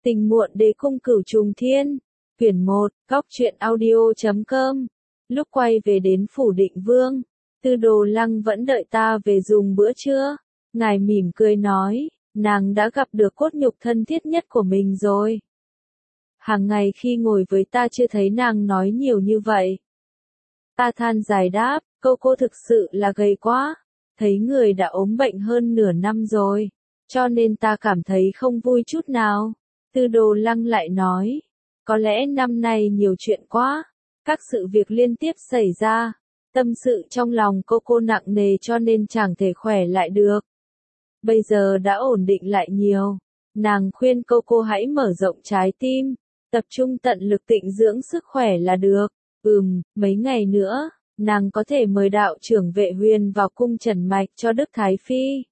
Tình muộn đế cung cửu trùng thiên. Quyển 1, Góc truyện audio.com. Lúc quay về đến phủ Định Vương, Tư Đồ Lăng vẫn đợi ta về dùng bữa trưa. Ngài mỉm cười nói, nàng đã gặp được cốt nhục thân thiết nhất của mình rồi. Hàng ngày khi ngồi với ta chưa thấy nàng nói nhiều như vậy. Ta than dài đáp, cô thực sự là gầy quá. Thấy người đã ốm bệnh hơn nửa năm rồi, cho nên ta cảm thấy không vui chút nào. Tư Đồ Lăng lại nói, có lẽ năm nay nhiều chuyện quá, các sự việc liên tiếp xảy ra, tâm sự trong lòng cô nặng nề cho nên chẳng thể khỏe lại được. Bây giờ đã ổn định lại nhiều, nàng khuyên cô hãy mở rộng trái tim, tập trung tận lực tịnh dưỡng sức khỏe là được. Mấy ngày nữa, nàng có thể mời đạo trưởng Vệ Huyền vào cung trần mạch cho Đức Thái Phi.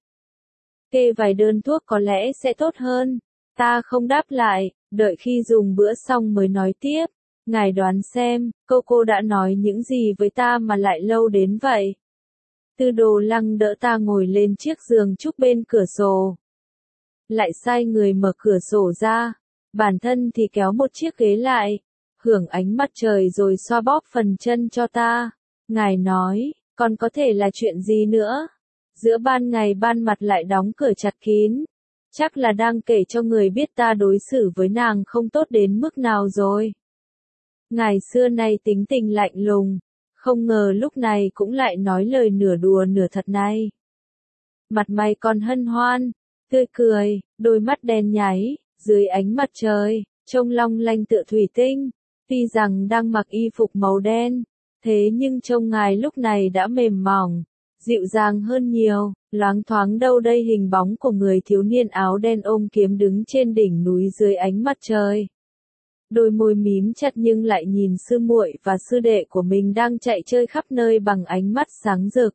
Kê vài đơn thuốc có lẽ sẽ tốt hơn. Ta không đáp lại, đợi khi dùng bữa xong mới nói tiếp. Ngài đoán xem, cô đã nói những gì với ta mà lại lâu đến vậy? Tư Đồ Lăng đỡ ta ngồi lên chiếc giường trúc bên cửa sổ. Lại sai người mở cửa sổ ra, bản thân thì kéo một chiếc ghế lại, hưởng ánh mặt trời rồi xoa bóp phần chân cho ta. Ngài nói, còn có thể là chuyện gì nữa? Giữa ban ngày ban mặt lại đóng cửa chặt kín. Chắc là đang kể cho người biết ta đối xử với nàng không tốt đến mức nào rồi. Ngài xưa nay tính tình lạnh lùng, không ngờ lúc này cũng lại nói lời nửa đùa nửa thật này. Mặt mày còn hân hoan, tươi cười, đôi mắt đen nháy, dưới ánh mặt trời, trông long lanh tựa thủy tinh. Tuy rằng đang mặc y phục màu đen, thế nhưng trông ngài lúc này đã mềm mỏng, dịu dàng hơn nhiều, loáng thoáng đâu đây hình bóng của người thiếu niên áo đen ôm kiếm đứng trên đỉnh núi dưới ánh mặt trời. Đôi môi mím chặt nhưng lại nhìn sư muội và sư đệ của mình đang chạy chơi khắp nơi bằng ánh mắt sáng rực.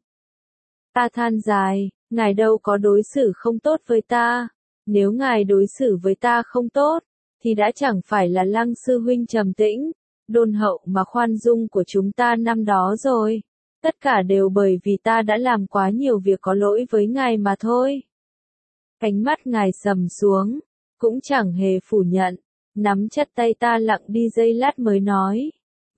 Ta than dài, ngài đâu có đối xử không tốt với ta. Nếu ngài đối xử với ta không tốt, thì đã chẳng phải là Lăng sư huynh trầm tĩnh, đôn hậu mà khoan dung của chúng ta năm đó rồi. Tất cả đều bởi vì ta đã làm quá nhiều việc có lỗi với ngài mà thôi. Ánh mắt ngài sầm xuống, cũng chẳng hề phủ nhận, nắm chặt tay ta lặng đi giây lát mới nói.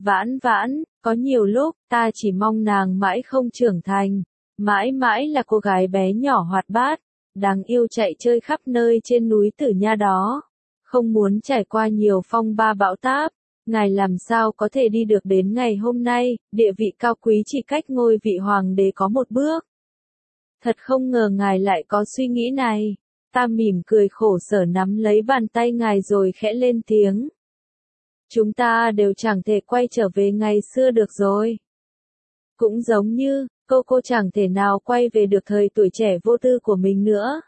Vãn, có nhiều lúc, ta chỉ mong nàng mãi không trưởng thành, mãi mãi là cô gái bé nhỏ hoạt bát, đáng yêu chạy chơi khắp nơi trên núi Tử Nha đó. Không muốn trải qua nhiều phong ba bão táp. Ngài làm sao có thể đi được đến ngày hôm nay, địa vị cao quý chỉ cách ngôi vị hoàng đế có một bước. Thật không ngờ ngài lại có suy nghĩ này. Ta mỉm cười khổ sở nắm lấy bàn tay ngài rồi khẽ lên tiếng. Chúng ta đều chẳng thể quay trở về ngày xưa được rồi. Cũng giống như, cô chẳng thể nào quay về được thời tuổi trẻ vô tư của mình nữa.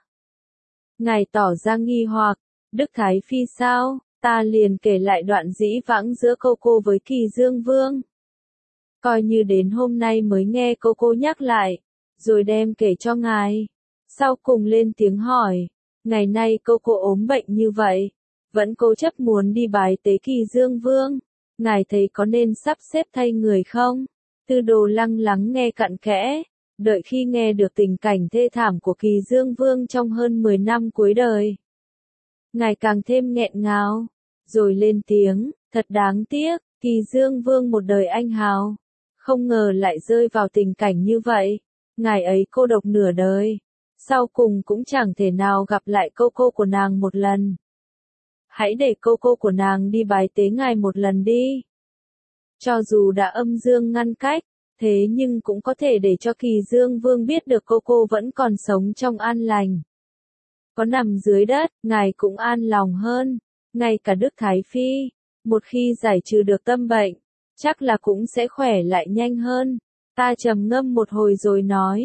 Ngài tỏ ra nghi hoặc, Đức Thái Phi sao? Ta liền kể lại đoạn dĩ vãng giữa cô với Kỳ Dương Vương. Coi như đến hôm nay mới nghe cô nhắc lại, rồi đem kể cho ngài. Sau cùng lên tiếng hỏi, ngày nay cô ốm bệnh như vậy, vẫn cố chấp muốn đi bái tế Kỳ Dương Vương. Ngài thấy có nên sắp xếp thay người không? Tư Đồ Lăng lắng nghe cặn kẽ, đợi khi nghe được tình cảnh thê thảm của Kỳ Dương Vương trong hơn 10 năm cuối đời. Ngài càng thêm nghẹn ngào, rồi lên tiếng, thật đáng tiếc, Kỳ Dương Vương một đời anh hào, không ngờ lại rơi vào tình cảnh như vậy, ngài ấy cô độc nửa đời, sau cùng cũng chẳng thể nào gặp lại cô của nàng một lần. Hãy để cô của nàng đi bái tế ngài một lần đi. Cho dù đã âm dương ngăn cách, thế nhưng cũng có thể để cho Kỳ Dương Vương biết được cô vẫn còn sống trong an lành. Có nằm dưới đất, ngài cũng an lòng hơn. Ngay cả Đức Thái Phi, một khi giải trừ được tâm bệnh, chắc là cũng sẽ khỏe lại nhanh hơn. Ta trầm ngâm một hồi rồi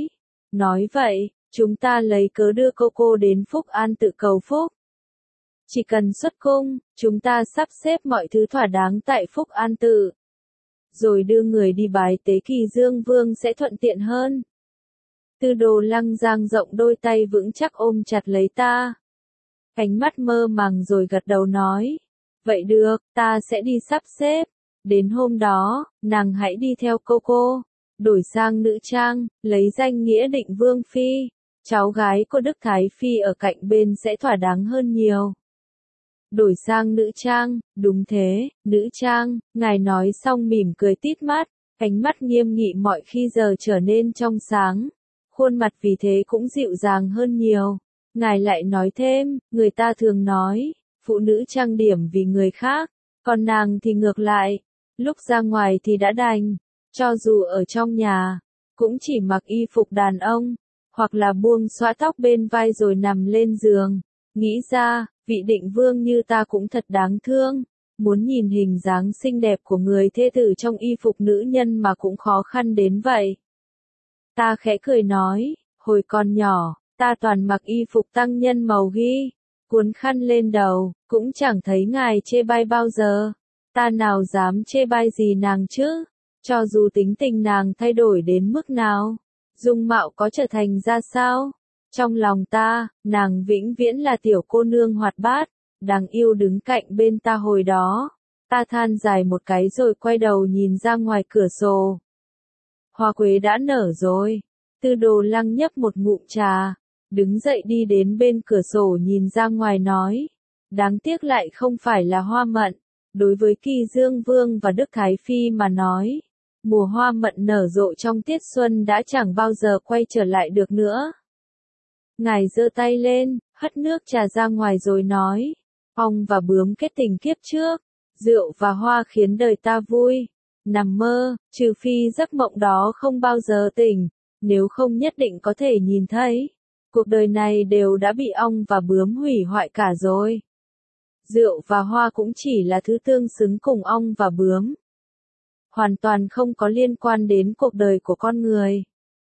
nói vậy, chúng ta lấy cớ đưa cô đến Phúc An tự cầu phúc. Chỉ cần xuất cung, chúng ta sắp xếp mọi thứ thỏa đáng tại Phúc An tự. Rồi đưa người đi bái tế Kỳ Dương Vương sẽ thuận tiện hơn. Tư Đồ Lăng dang rộng đôi tay vững chắc ôm chặt lấy ta. Ánh mắt mơ màng rồi gật đầu nói. Vậy được, ta sẽ đi sắp xếp. Đến hôm đó, nàng hãy đi theo cô. Đổi sang nữ trang, lấy danh nghĩa Định Vương Phi. Cháu gái của Đức Thái Phi ở cạnh bên sẽ thỏa đáng hơn nhiều. đổi sang nữ trang, đúng thế, nữ trang, ngài nói xong mỉm cười tít mắt, ánh mắt nghiêm nghị mọi khi giờ trở nên trong sáng, khuôn mặt vì thế cũng dịu dàng hơn nhiều. Ngài lại nói thêm, người ta thường nói, phụ nữ trang điểm vì người khác, còn nàng thì ngược lại, lúc ra ngoài thì đã đành, cho dù ở trong nhà, cũng chỉ mặc y phục đàn ông, hoặc là buông xõa tóc bên vai rồi nằm lên giường. Nghĩ ra, vị định vương như ta cũng thật đáng thương, muốn nhìn hình dáng xinh đẹp của người thê tử trong y phục nữ nhân mà cũng khó khăn đến vậy. Ta khẽ cười nói, hồi còn nhỏ, ta toàn mặc y phục tăng nhân màu ghi, cuốn khăn lên đầu, cũng chẳng thấy ngài chê bai bao giờ. Ta nào dám chê bai gì nàng chứ, cho dù tính tình nàng thay đổi đến mức nào, dung mạo có trở thành ra sao. Trong lòng ta, nàng vĩnh viễn là tiểu cô nương hoạt bát, đáng yêu đứng cạnh bên ta hồi đó. Ta than dài một cái rồi quay đầu nhìn ra ngoài cửa sổ. Hoa quế đã nở rồi. Tư Đồ Lăng nhấp một ngụm trà, đứng dậy đi đến bên cửa sổ nhìn ra ngoài nói. Đáng tiếc lại không phải là hoa mận. Đối với Kỳ Dương Vương và Đức Thái Phi mà nói, mùa hoa mận nở rộ trong tiết xuân đã chẳng bao giờ quay trở lại được nữa. Ngài giơ tay lên, hất nước trà ra ngoài rồi nói, ong và bướm kết tình kiếp trước, rượu và hoa khiến đời ta vui. Nằm mơ, trừ phi giấc mộng đó không bao giờ tỉnh, nếu không nhất định có thể nhìn thấy. Cuộc đời này đều đã bị ong và bướm hủy hoại cả rồi. Rượu và hoa cũng chỉ là thứ tương xứng cùng ong và bướm. Hoàn toàn không có liên quan đến cuộc đời của con người.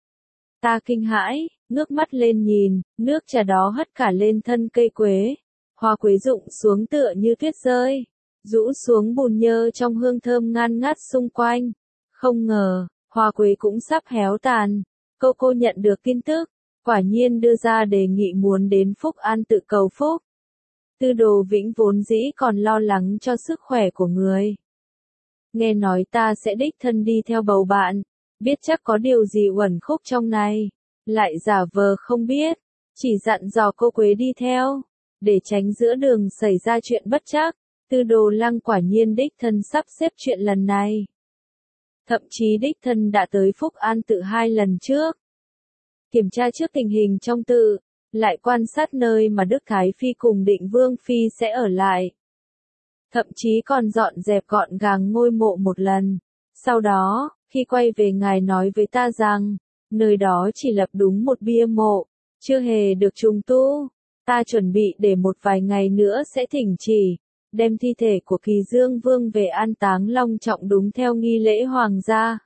Ta kinh hãi, ngước mắt lên nhìn, nước trà đó hất cả lên thân cây quế. Hoa quế rụng xuống tựa như tuyết rơi, rũ xuống bùn nhơ trong hương thơm ngan ngát xung quanh. Không ngờ, hoa quế cũng sắp héo tàn. Cô nhận được tin tức, quả nhiên đưa ra đề nghị muốn đến Phúc An tự cầu phúc. Tư Đồ Vĩnh vốn dĩ còn lo lắng cho sức khỏe của người. Nghe nói ta sẽ đích thân đi theo bầu bạn, biết chắc có điều gì uẩn khúc trong này, lại giả vờ không biết, chỉ dặn dò cô Quế đi theo, để tránh giữa đường xảy ra chuyện bất trắc. Tư Đồ Lăng quả nhiên đích thân sắp xếp chuyện lần này. Thậm chí đích thân đã tới Phúc An tự 2 lần trước. Kiểm tra trước tình hình trong tự, lại quan sát nơi mà Đức Thái Phi cùng Định Vương Phi sẽ ở lại. Thậm chí còn dọn dẹp gọn gàng ngôi mộ một lần. Sau đó, khi quay về ngài nói với ta rằng, nơi đó chỉ lập đúng một bia mộ, chưa hề được trùng tu. Ta chuẩn bị để một vài ngày nữa sẽ thỉnh chỉ, đem thi thể của Kỳ Dương Vương về an táng long trọng đúng theo nghi lễ hoàng gia.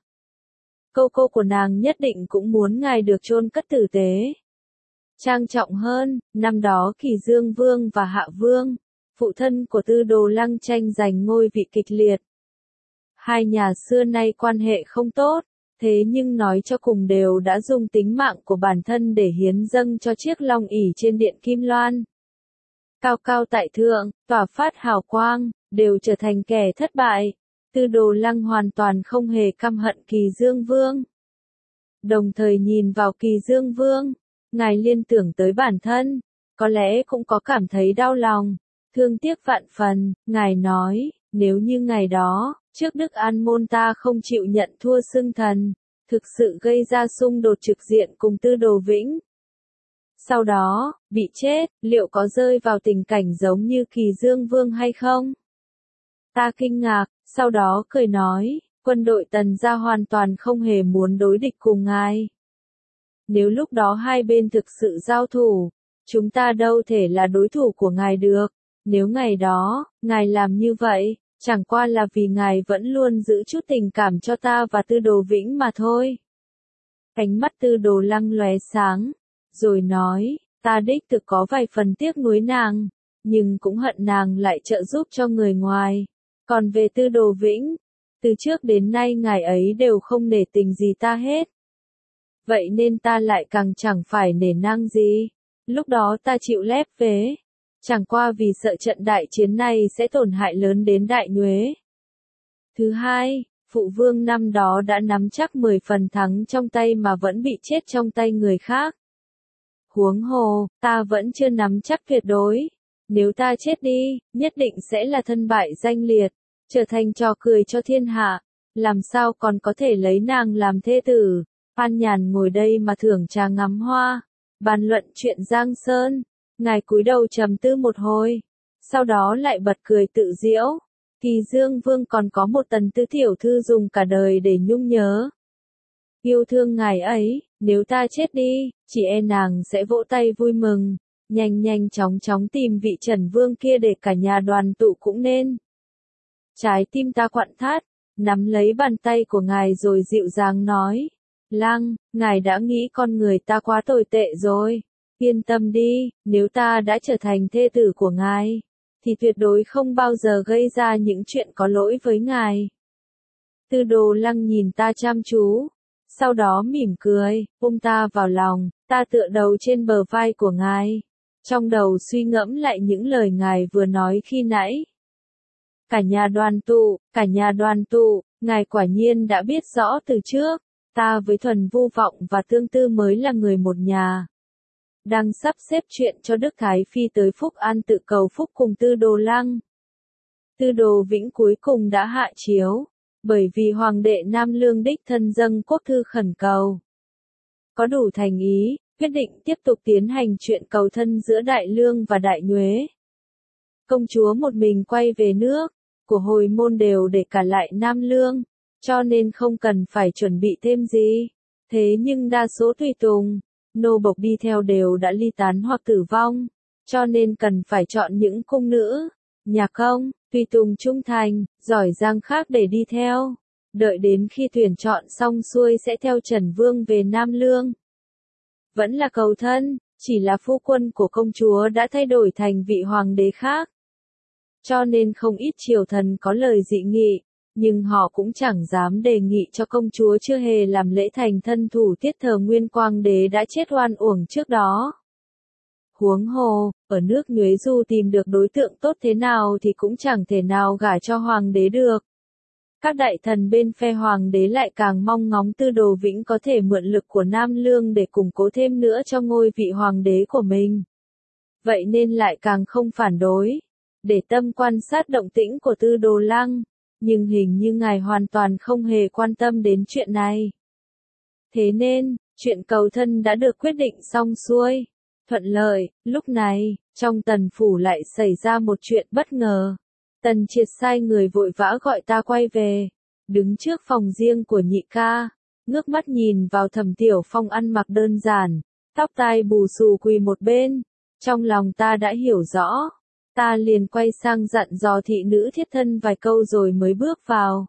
Cô của nàng nhất định cũng muốn ngài được chôn cất tử tế. Trang trọng hơn, năm đó Kỳ Dương Vương và Hạ Vương, phụ thân của Tư Đồ Lăng tranh giành ngôi vị kịch liệt. Hai nhà xưa nay quan hệ không tốt, thế nhưng nói cho cùng đều đã dùng tính mạng của bản thân để hiến dâng cho chiếc long ỷ trên điện Kim Loan. Cao cao tại thượng, tỏa phát hào quang, đều trở thành kẻ thất bại. Tư Đồ Lăng hoàn toàn không hề căm hận Kỳ Dương Vương. Đồng thời nhìn vào Kỳ Dương Vương, ngài liên tưởng tới bản thân, có lẽ cũng có cảm thấy đau lòng, thương tiếc vạn phần. Ngài nói, nếu như ngày đó, trước Đức An Môn ta không chịu nhận thua xưng thần, thực sự gây ra xung đột trực diện cùng Tư Đồ Vĩnh. Sau đó, bị chết, liệu có rơi vào tình cảnh giống như Kỳ Dương Vương hay không? Ta kinh ngạc, sau đó cười nói, quân đội Tần gia hoàn toàn không hề muốn đối địch cùng ngài. Nếu lúc đó hai bên thực sự giao thủ, chúng ta đâu thể là đối thủ của ngài được. Nếu ngày đó, ngài làm như vậy, chẳng qua là vì ngài vẫn luôn giữ chút tình cảm cho ta và Tư Đồ Vĩnh mà thôi. Ánh mắt Tư Đồ Lăng lóe sáng, rồi nói, ta đích thực có vài phần tiếc nuối nàng, nhưng cũng hận nàng lại trợ giúp cho người ngoài. Còn về Tư Đồ Vĩnh, từ trước đến nay ngài ấy đều không nể tình gì ta hết. Vậy nên ta lại càng chẳng phải nể nang gì. Lúc đó ta chịu lép vế, chẳng qua vì sợ trận đại chiến này sẽ tổn hại lớn đến Đại Nhuế. Thứ hai, phụ vương năm đó đã nắm chắc 10 phần thắng trong tay mà vẫn bị chết trong tay người khác. Huống hồ, ta vẫn chưa nắm chắc tuyệt đối. Nếu ta chết đi, nhất định sẽ là thân bại danh liệt, trở thành trò cười cho thiên hạ, làm sao còn có thể lấy nàng làm thê tử. An Nhàn ngồi đây mà thưởng trà ngắm hoa, bàn luận chuyện Giang Sơn. Ngài cúi đầu trầm tư một hồi, sau đó lại bật cười tự giễu. Kỳ Dương Vương còn có một Tần Tư tiểu thư dùng cả đời để nhung nhớ. Yêu thương ngài ấy, nếu ta chết đi, chỉ e nàng sẽ vỗ tay vui mừng, nhanh nhanh chóng chóng tìm vị Trần Vương kia để cả nhà đoàn tụ cũng nên. Trái tim ta quặn thắt, nắm lấy bàn tay của ngài rồi dịu dàng nói. Lăng, ngài đã nghĩ con người ta quá tồi tệ rồi. Yên tâm đi, nếu ta đã trở thành thê tử của ngài, thì tuyệt đối không bao giờ gây ra những chuyện có lỗi với ngài. Tư Đồ Lăng nhìn ta chăm chú, sau đó mỉm cười, ôm ta vào lòng, ta tựa đầu trên bờ vai của ngài, trong đầu suy ngẫm lại những lời ngài vừa nói khi nãy. Cả nhà đoàn tụ, ngài quả nhiên đã biết rõ từ trước, ta với Thuần Vu Vọng và Tương Tư mới là người một nhà. Đang sắp xếp chuyện cho Đức Thái Phi tới Phúc An tự cầu phúc cùng Tư Đồ Lăng. Tư Đồ Vĩnh cuối cùng đã hạ chiếu, bởi vì Hoàng đệ Nam Lương đích thân dâng quốc thư khẩn cầu. Có đủ thành ý, quyết định tiếp tục tiến hành chuyện cầu thân giữa Đại Lương và Đại Nhuế. Công chúa một mình quay về nước, của hồi môn đều để cả lại Nam Lương, cho nên không cần phải chuẩn bị thêm gì. Thế nhưng đa số tùy tùng, nô bộc đi theo đều đã ly tán hoặc tử vong, cho nên cần phải chọn những cung nữ, nhà công, tùy tùng trung thành, giỏi giang khác để đi theo. Đợi đến khi tuyển chọn xong xuôi sẽ theo Trần Vương về Nam Lương. Vẫn là cầu thân, chỉ là phu quân của công chúa đã thay đổi thành vị hoàng đế khác. Cho nên không ít triều thần có lời dị nghị, nhưng họ cũng chẳng dám đề nghị cho công chúa chưa hề làm lễ thành thân thủ tiết thờ Nguyên Quang đế đã chết oan uổng trước đó. Huống hồ, ở nước Nhuế dù tìm được đối tượng tốt thế nào thì cũng chẳng thể nào gả cho hoàng đế được. Các đại thần bên phe hoàng đế lại càng mong ngóng Tư Đồ Vĩnh có thể mượn lực của Nam Lương để củng cố thêm nữa cho ngôi vị hoàng đế của mình. Vậy nên lại càng không phản đối, để tâm quan sát động tĩnh của Tư Đồ Lăng, nhưng hình như ngài hoàn toàn không hề quan tâm đến chuyện này. Thế nên, chuyện cầu thân đã được quyết định xong xuôi, thuận lợi. Lúc này, trong Tần phủ lại xảy ra một chuyện bất ngờ. Tần Triệt sai người vội vã gọi ta quay về, đứng trước phòng riêng của nhị ca, ngước mắt nhìn vào Thẩm Tiểu Phong ăn mặc đơn giản, tóc tai bù xù quỳ một bên. Trong lòng ta đã hiểu rõ, ta liền quay sang dặn dò thị nữ thiết thân vài câu rồi mới bước vào.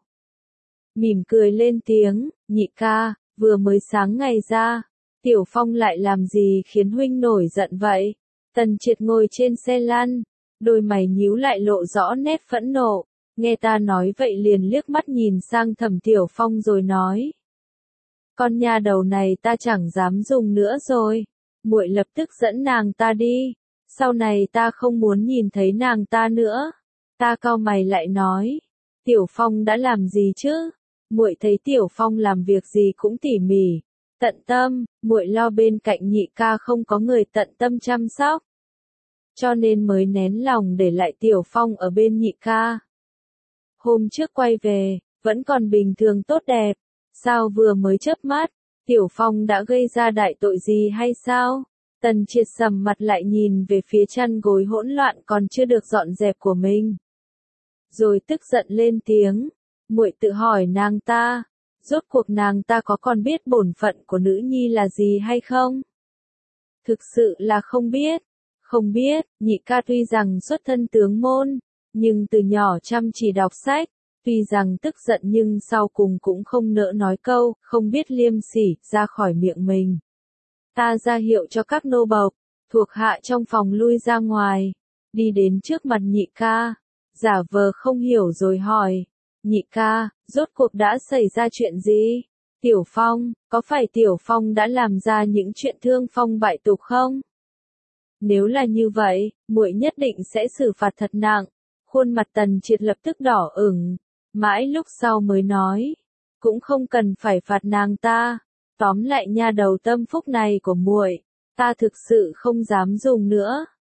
Mỉm cười lên tiếng, nhị ca, vừa mới sáng ngày ra, Tiểu Phong lại làm gì khiến huynh nổi giận vậy? Tần Triệt ngồi trên xe lăn, đôi mày nhíu lại lộ rõ nét phẫn nộ, nghe ta nói vậy liền liếc mắt nhìn sang Thẩm Tiểu Phong rồi nói. Con nha đầu này ta chẳng dám dùng nữa rồi, muội lập tức dẫn nàng ta đi, sau này ta không muốn nhìn thấy nàng ta nữa. Ta cau mày lại nói, Tiểu Phong đã làm gì chứ? Muội thấy Tiểu Phong làm việc gì cũng tỉ mỉ, tận tâm, muội lo bên cạnh nhị ca không có người tận tâm chăm sóc, cho nên mới nén lòng để lại Tiểu Phong ở bên nhị ca. Hôm trước quay về, vẫn còn bình thường tốt đẹp, sao vừa mới chớp mắt, Tiểu Phong đã gây ra đại tội gì hay sao? Tần Triệt sầm mặt lại nhìn về phía chăn gối hỗn loạn còn chưa được dọn dẹp của mình. Rồi tức giận lên tiếng, muội tự hỏi nàng ta, rốt cuộc nàng ta có còn biết bổn phận của nữ nhi là gì hay không? Thực sự là không biết. Không biết, nhị ca tuy rằng xuất thân tướng môn, nhưng từ nhỏ chăm chỉ đọc sách, tuy rằng tức giận nhưng sau cùng cũng không nỡ nói câu, không biết liêm sỉ, ra khỏi miệng mình. Ta ra hiệu cho các nô bộc, thuộc hạ trong phòng lui ra ngoài, đi đến trước mặt nhị ca, giả vờ không hiểu rồi hỏi, nhị ca, rốt cuộc đã xảy ra chuyện gì? Tiểu Phong, có phải Tiểu Phong đã làm ra những chuyện thương phong bại tục không? Nếu là như vậy, muội nhất định sẽ xử phạt thật nặng. Khuôn mặt Tần Triệt lập tức đỏ ửng, mãi lúc sau mới nói, cũng không cần phải phạt nàng ta. Tóm lại nha đầu tâm phúc này của muội, ta thực sự không dám dùng nữa.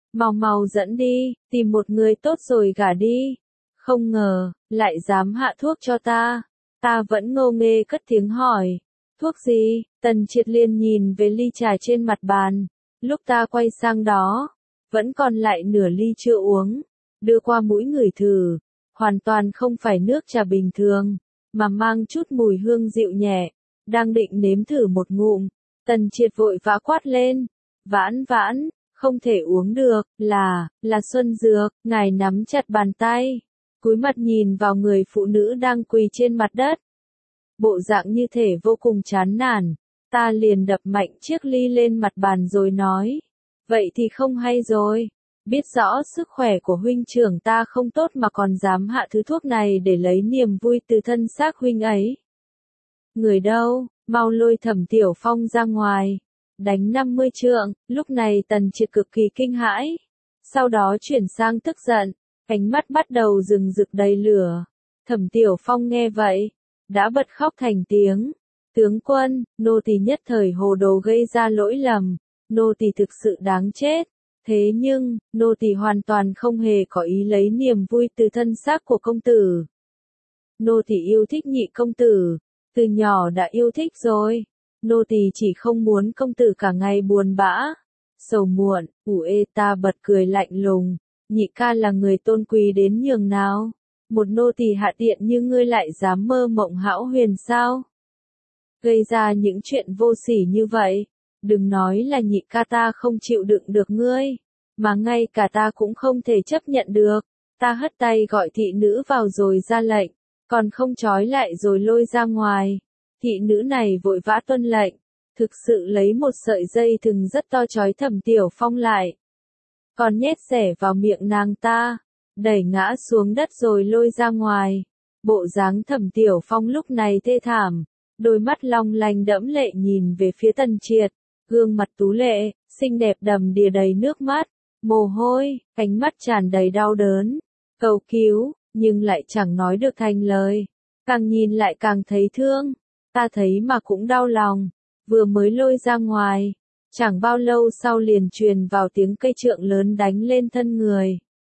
mau mau dẫn đi, tìm một người tốt rồi gả đi. Không ngờ, lại dám hạ thuốc cho ta. Ta vẫn ngô nghê cất tiếng hỏi. Thuốc gì? Tần Triệt liền nhìn về ly trà trên mặt bàn. Lúc ta quay sang đó, vẫn còn lại nửa ly chưa uống. Đưa qua mũi ngửi thử. Hoàn toàn không phải nước trà bình thường, mà mang chút mùi hương dịu nhẹ. Đang định nếm thử một ngụm, Tần Triệt vội vã quát lên. Vãn vãn, không thể uống được, là xuân dược. Ngài nắm chặt bàn tay, cúi mặt nhìn vào người phụ nữ đang quỳ trên mặt đất. Bộ dạng như thể vô cùng chán nản. Ta liền đập mạnh chiếc ly lên mặt bàn rồi nói. Vậy thì không hay rồi. Biết rõ sức khỏe của huynh trưởng ta không tốt mà còn dám hạ thứ thuốc này để lấy niềm vui từ thân xác huynh ấy. Người đâu, mau lôi Thẩm Tiểu Phong ra ngoài. Đánh 50 trượng, lúc này Tần Triệt cực kỳ kinh hãi. Sau đó chuyển sang tức giận, ánh mắt bắt đầu rừng rực đầy lửa. Thẩm Tiểu Phong nghe vậy, đã bật khóc thành tiếng. Tướng quân, nô tỳ nhất thời hồ đồ gây ra lỗi lầm, nô tỳ thực sự đáng chết. Thế nhưng, nô tỳ hoàn toàn không hề có ý lấy niềm vui từ thân xác của công tử. Nô tỳ yêu thích Nhị công tử, từ nhỏ đã yêu thích rồi. Nô tỳ chỉ không muốn công tử cả ngày buồn bã, sầu muộn. Ta bật cười lạnh lùng. Nhị ca là người tôn quý đến nhường nào? Một nô tỳ hạ tiện như ngươi lại dám mơ mộng hão huyền sao? Gây ra những chuyện vô sỉ như vậy. Đừng nói là nhị ca ta không chịu đựng được ngươi, mà ngay cả ta cũng không thể chấp nhận được. Ta hất tay gọi thị nữ vào rồi ra lệnh, còn không trói lại rồi lôi ra ngoài. Thị nữ này vội vã tuân lệnh, thực sự lấy một sợi dây thừng rất to trói Thẩm Tiểu Phong lại. Còn nhét xẻ vào miệng nàng ta, đẩy ngã xuống đất rồi lôi ra ngoài. Bộ dáng Thẩm Tiểu Phong lúc này thê thảm, đôi mắt long lanh đẫm lệ nhìn về phía Tần Triệt. Gương mặt tú lệ, xinh đẹp đầm đìa đầy nước mắt, mồ hôi, ánh mắt tràn đầy đau đớn, cầu cứu, nhưng lại chẳng nói được thành lời. Càng nhìn lại càng thấy thương, ta thấy mà cũng đau lòng. Vừa mới lôi ra ngoài, chẳng bao lâu sau liền truyền vào tiếng cây trượng lớn đánh lên thân người.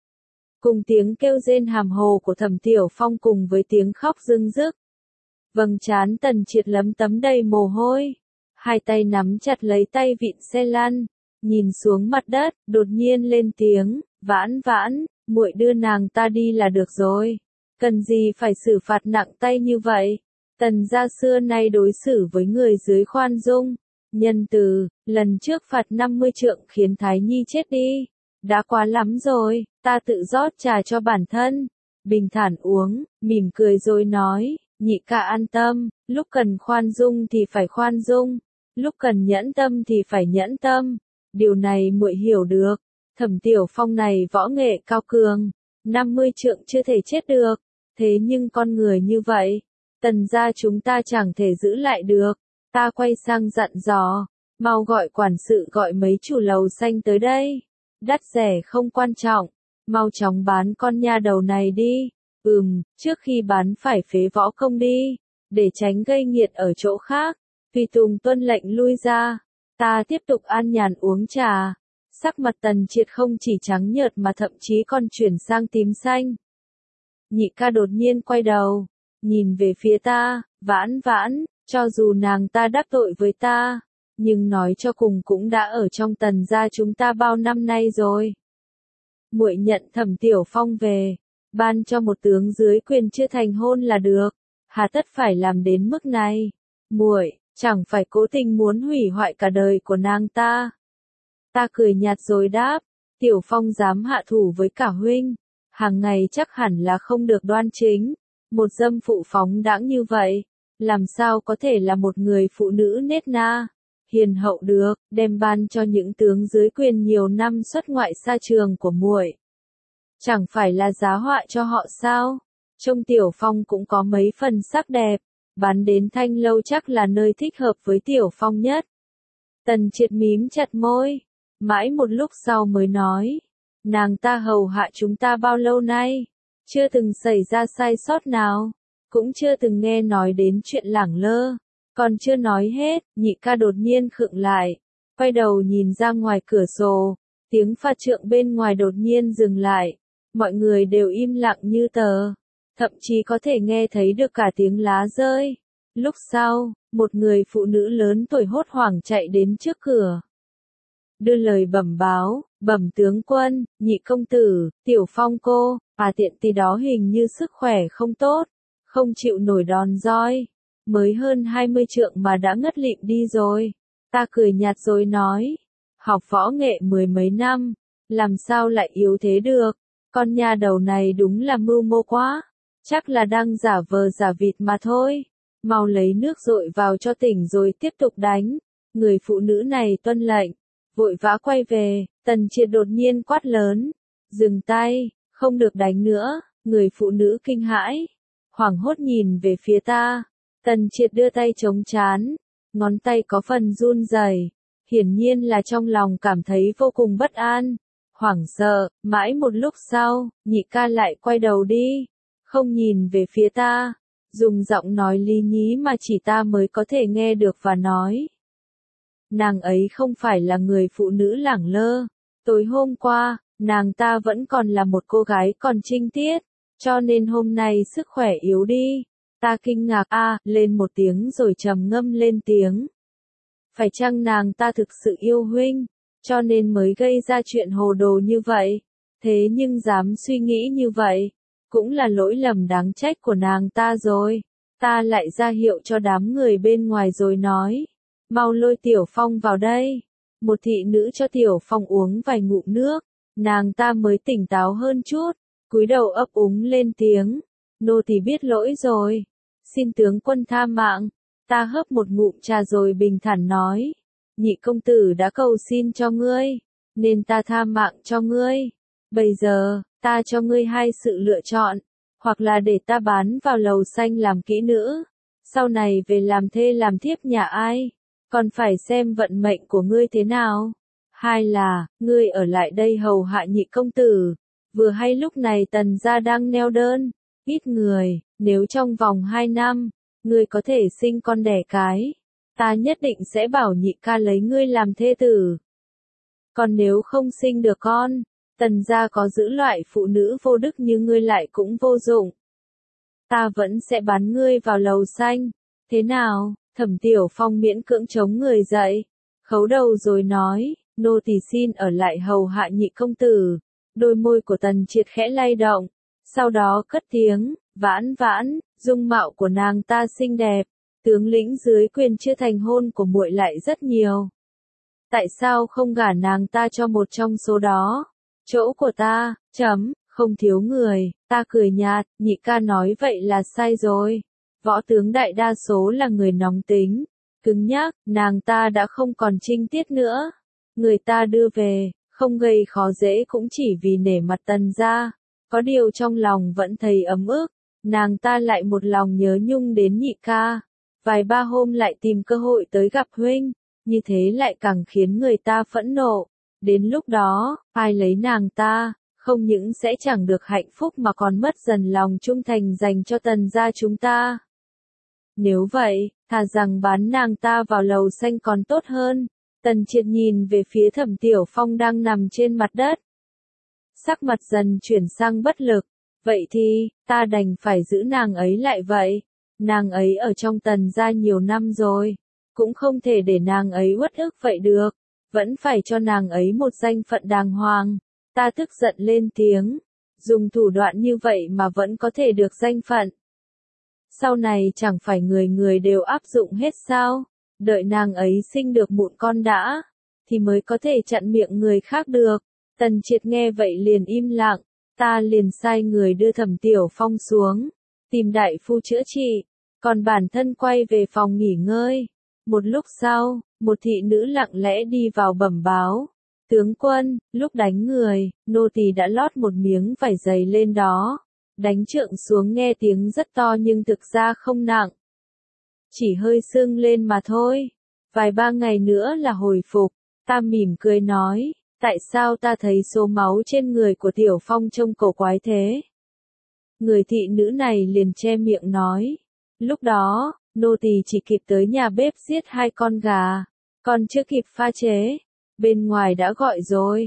Cùng tiếng kêu rên hàm hồ của Thẩm Tiểu Phong cùng với tiếng khóc rưng rức. Vầng trán Tần Triệt lấm tấm đầy mồ hôi. Hai tay nắm chặt lấy tay vịn xe lăn, nhìn xuống mặt đất, đột nhiên lên tiếng, vãn vãn, muội đưa nàng ta đi là được rồi. Cần gì phải xử phạt nặng tay như vậy? Tần gia xưa nay đối xử với người dưới khoan dung, nhân từ, lần trước phạt 50 trượng khiến Thái Nhi chết đi. Đã quá lắm rồi, ta tự rót trà cho bản thân. Bình thản uống, mỉm cười rồi nói, nhị ca an tâm, lúc cần khoan dung thì phải khoan dung. Lúc cần nhẫn tâm thì phải nhẫn tâm, điều này muội hiểu được. Thẩm Tiểu Phong này võ nghệ cao cường, 50 trượng chưa thể chết được, thế nhưng con người như vậy, Tần gia chúng ta chẳng thể giữ lại được. Ta quay sang dặn dò, mau gọi quản sự gọi mấy chủ lầu xanh tới đây. Đắt rẻ không quan trọng, mau chóng bán con nha đầu này đi. Trước khi bán phải phế võ công đi, để tránh gây nghiệt ở chỗ khác. Tùy tùng tuân lệnh lui ra, ta tiếp tục an nhàn uống trà. Sắc mặt Tần Triệt không chỉ trắng nhợt mà thậm chí còn chuyển sang tím xanh. Nhị ca đột nhiên quay đầu, nhìn về phía ta, vãn vãn, cho dù nàng ta đắc tội với ta, nhưng nói cho cùng cũng đã ở trong Tần gia chúng ta bao năm nay rồi. Muội nhận Thẩm Tiểu Phong về, ban cho một tướng dưới quyền chưa thành hôn là được, hà tất phải làm đến mức này. Muội chẳng phải cố tình muốn hủy hoại cả đời của nàng ta. Ta cười nhạt rồi đáp, Tiểu Phong dám hạ thủ với cả huynh, hàng ngày chắc hẳn là không được đoan chính. Một dâm phụ phóng đãng như vậy, làm sao có thể là một người phụ nữ nết na, hiền hậu được, đem ban cho những tướng dưới quyền nhiều năm xuất ngoại xa trường của muội. Chẳng phải là giá họa cho họ sao? Trông Tiểu Phong cũng có mấy phần sắc đẹp. Bán đến Thanh Lâu chắc là nơi thích hợp với Tiểu Phong nhất. Tần Triệt mím chặt môi, mãi một lúc sau mới nói, nàng ta hầu hạ chúng ta bao lâu nay, chưa từng xảy ra sai sót nào, cũng chưa từng nghe nói đến chuyện lẳng lơ. Còn chưa nói hết, nhị ca đột nhiên khựng lại, quay đầu nhìn ra ngoài cửa sổ, Tiếng pha trượng bên ngoài đột nhiên dừng lại. Mọi người đều im lặng như tờ. Thậm chí có thể nghe thấy được cả tiếng lá rơi. Lúc sau, một người phụ nữ lớn tuổi hốt hoảng chạy đến trước cửa. Đưa lời bẩm báo, bẩm tướng quân, nhị công tử, Tiểu Phong cô, tiện tì đó hình như sức khỏe không tốt, không chịu nổi đòn roi. Mới hơn 20 trượng mà đã ngất lịm đi rồi. Ta cười nhạt rồi nói, học võ nghệ mười mấy năm, làm sao lại yếu thế được, con nha đầu này đúng là mưu mô quá, chắc là đang giả vờ giả vịt mà thôi. Mau lấy nước dội vào cho tỉnh rồi tiếp tục đánh. Người phụ nữ này tuân lệnh, vội vã quay về. Tần Triệt đột nhiên quát lớn, dừng tay, không được đánh nữa. Người phụ nữ kinh hãi, hoảng hốt nhìn về phía ta. Tần Triệt đưa tay chống trán, ngón tay có phần run rẩy, hiển nhiên là trong lòng cảm thấy vô cùng bất an, hoảng sợ. Mãi một lúc sau, nhị ca lại quay đầu đi, không nhìn về phía ta, dùng giọng nói lý nhí mà chỉ ta mới có thể nghe được và nói. Nàng ấy không phải là người phụ nữ lẳng lơ. Tối hôm qua, nàng ta vẫn còn là một cô gái còn trinh tiết, cho nên hôm nay sức khỏe yếu đi. Ta kinh ngạc lên một tiếng rồi trầm ngâm lên tiếng. Phải chăng nàng ta thực sự yêu huynh, cho nên mới gây ra chuyện hồ đồ như vậy? Thế nhưng dám suy nghĩ như vậy, cũng là lỗi lầm đáng trách của nàng ta rồi. Ta lại ra hiệu cho đám người bên ngoài rồi nói, mau lôi Tiểu Phong vào đây. Một thị nữ cho Tiểu Phong uống vài ngụm nước, nàng ta mới tỉnh táo hơn chút, cúi đầu ấp úng lên tiếng, nô tỳ biết lỗi rồi, xin tướng quân tha mạng. Ta hớp một ngụm trà rồi bình thản nói, nhị công tử đã cầu xin cho ngươi, nên ta tha mạng cho ngươi. Bây giờ, ta cho ngươi hai sự lựa chọn, hoặc là để ta bán vào lầu xanh làm kỹ nữ, sau này về làm thê làm thiếp nhà ai, còn phải xem vận mệnh của ngươi thế nào. Hai là, ngươi ở lại đây hầu hạ nhị công tử, vừa hay lúc này Tần gia đang neo đơn, ít người, nếu trong vòng 2 năm, ngươi có thể sinh con đẻ cái, ta nhất định sẽ bảo nhị ca lấy ngươi làm thê tử. Còn nếu không sinh được con, Tần gia có giữ loại phụ nữ vô đức như ngươi lại cũng vô dụng. Ta vẫn sẽ bán ngươi vào lầu xanh. Thế nào? Thẩm Tiểu Phong miễn cưỡng chống người dậy, khấu đầu rồi nói, nô tỳ xin ở lại hầu hạ nhị công tử. Đôi môi của Tần Triệt khẽ lay động, sau đó cất tiếng, Vãn Vãn, dung mạo của nàng ta xinh đẹp, tướng lĩnh dưới quyền chưa thành hôn của muội lại rất nhiều. Tại sao không gả nàng ta cho một trong số đó? Chỗ của ta, không thiếu người. Ta cười nhạt, nhị ca nói vậy là sai rồi. Võ tướng đại đa số là người nóng tính, cứng nhắc, nàng ta đã không còn trinh tiết nữa. Người ta đưa về, không gây khó dễ cũng chỉ vì nể mặt Tần gia. Có điều trong lòng vẫn thấy ấm ức, nàng ta lại một lòng nhớ nhung đến nhị ca. Vài ba hôm lại tìm cơ hội tới gặp huynh, như thế lại càng khiến người ta phẫn nộ. Đến lúc đó, ai lấy nàng ta, không những sẽ chẳng được hạnh phúc mà còn mất dần lòng trung thành dành cho Tần gia chúng ta. Nếu vậy, thà rằng bán nàng ta vào lầu xanh còn tốt hơn. Tần Triệt nhìn về phía Thẩm Tiểu Phong đang nằm trên mặt đất. Sắc mặt dần chuyển sang bất lực. Vậy thì, ta đành phải giữ nàng ấy lại vậy. Nàng ấy ở trong Tần gia nhiều năm rồi, cũng không thể để nàng ấy uất ức vậy được. Vẫn phải cho nàng ấy một danh phận đàng hoàng. Ta tức giận lên tiếng. Dùng thủ đoạn như vậy mà vẫn có thể được danh phận. Sau này chẳng phải người người đều áp dụng hết sao? Đợi nàng ấy sinh được mụn con đã, thì mới có thể chặn miệng người khác được. Tần Triệt nghe vậy liền im lặng. Ta liền sai người đưa Thẩm Tiểu Phong xuống, tìm đại phu chữa trị, còn bản thân quay về phòng nghỉ ngơi. Một lúc sau, một thị nữ lặng lẽ đi vào bẩm báo. Tướng quân, lúc đánh người, nô tỳ đã lót một miếng vải dày lên đó. Đánh trượng xuống nghe tiếng rất to nhưng thực ra không nặng. Chỉ hơi sưng lên mà thôi. Vài ba ngày nữa là hồi phục. Ta mỉm cười nói, tại sao ta thấy số máu trên người của Tiểu Phong trông cổ quái thế? Người thị nữ này liền che miệng nói, lúc đó, nô tỳ chỉ kịp tới nhà bếp giết 2 con gà, còn chưa kịp pha chế, bên ngoài đã gọi rồi.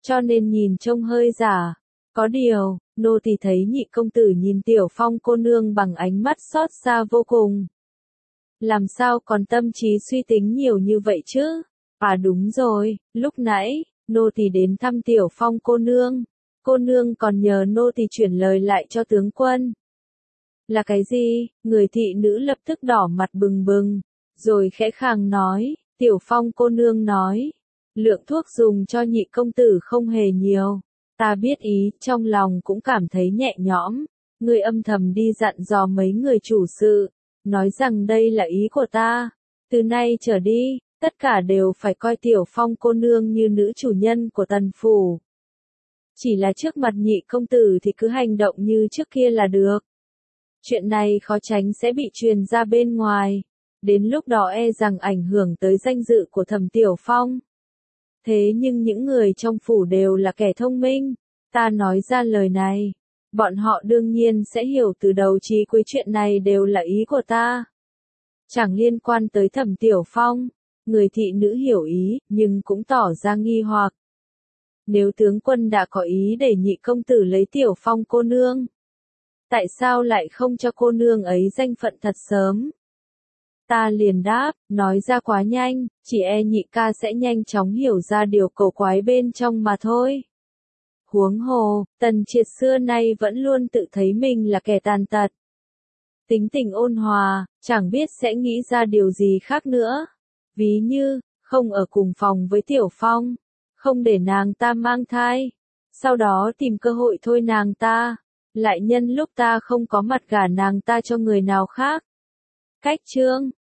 cho nên nhìn trông hơi giả. Có điều, nô tỳ thấy nhị công tử nhìn Tiểu Phong cô nương bằng ánh mắt xót xa vô cùng. Làm sao còn tâm trí suy tính nhiều như vậy chứ? À đúng rồi, lúc nãy, nô tỳ đến thăm Tiểu Phong cô nương còn nhờ nô tỳ chuyển lời lại cho tướng quân. Là cái gì? Người thị nữ lập tức đỏ mặt bừng bừng, rồi khẽ khàng nói, Tiểu Phong cô nương nói, lượng thuốc dùng cho nhị công tử không hề nhiều. Ta biết ý, trong lòng cũng cảm thấy nhẹ nhõm. Ngươi âm thầm đi dặn dò mấy người chủ sự, nói rằng đây là ý của ta. Từ nay trở đi, tất cả đều phải coi Tiểu Phong cô nương như nữ chủ nhân của tần phủ. Chỉ là trước mặt nhị công tử thì cứ hành động như trước kia là được. Chuyện này khó tránh sẽ bị truyền ra bên ngoài. Đến lúc đó e rằng ảnh hưởng tới danh dự của Thẩm Tiểu Phong. Thế nhưng những người trong phủ đều là kẻ thông minh. Ta nói ra lời này, bọn họ đương nhiên sẽ hiểu từ đầu chí cuối chuyện này đều là ý của ta. Chẳng liên quan tới Thẩm Tiểu Phong. Người thị nữ hiểu ý, nhưng cũng tỏ ra nghi hoặc. Nếu tướng quân đã có ý để nhị công tử lấy Tiểu Phong cô nương, tại sao lại không cho cô nương ấy danh phận thật sớm? Ta liền đáp, nói ra quá nhanh, chỉ e nhị ca sẽ nhanh chóng hiểu ra điều cầu quái bên trong mà thôi. Huống hồ, Tần Triệt xưa nay vẫn luôn tự thấy mình là kẻ tàn tật. Tính tình ôn hòa, chẳng biết sẽ nghĩ ra điều gì khác nữa. Ví như, không ở cùng phòng với Tiểu Phong, không để nàng ta mang thai, sau đó tìm cơ hội thôi nàng ta, lại nhân lúc ta không có mặt gả nàng ta cho người nào khác. Cách chương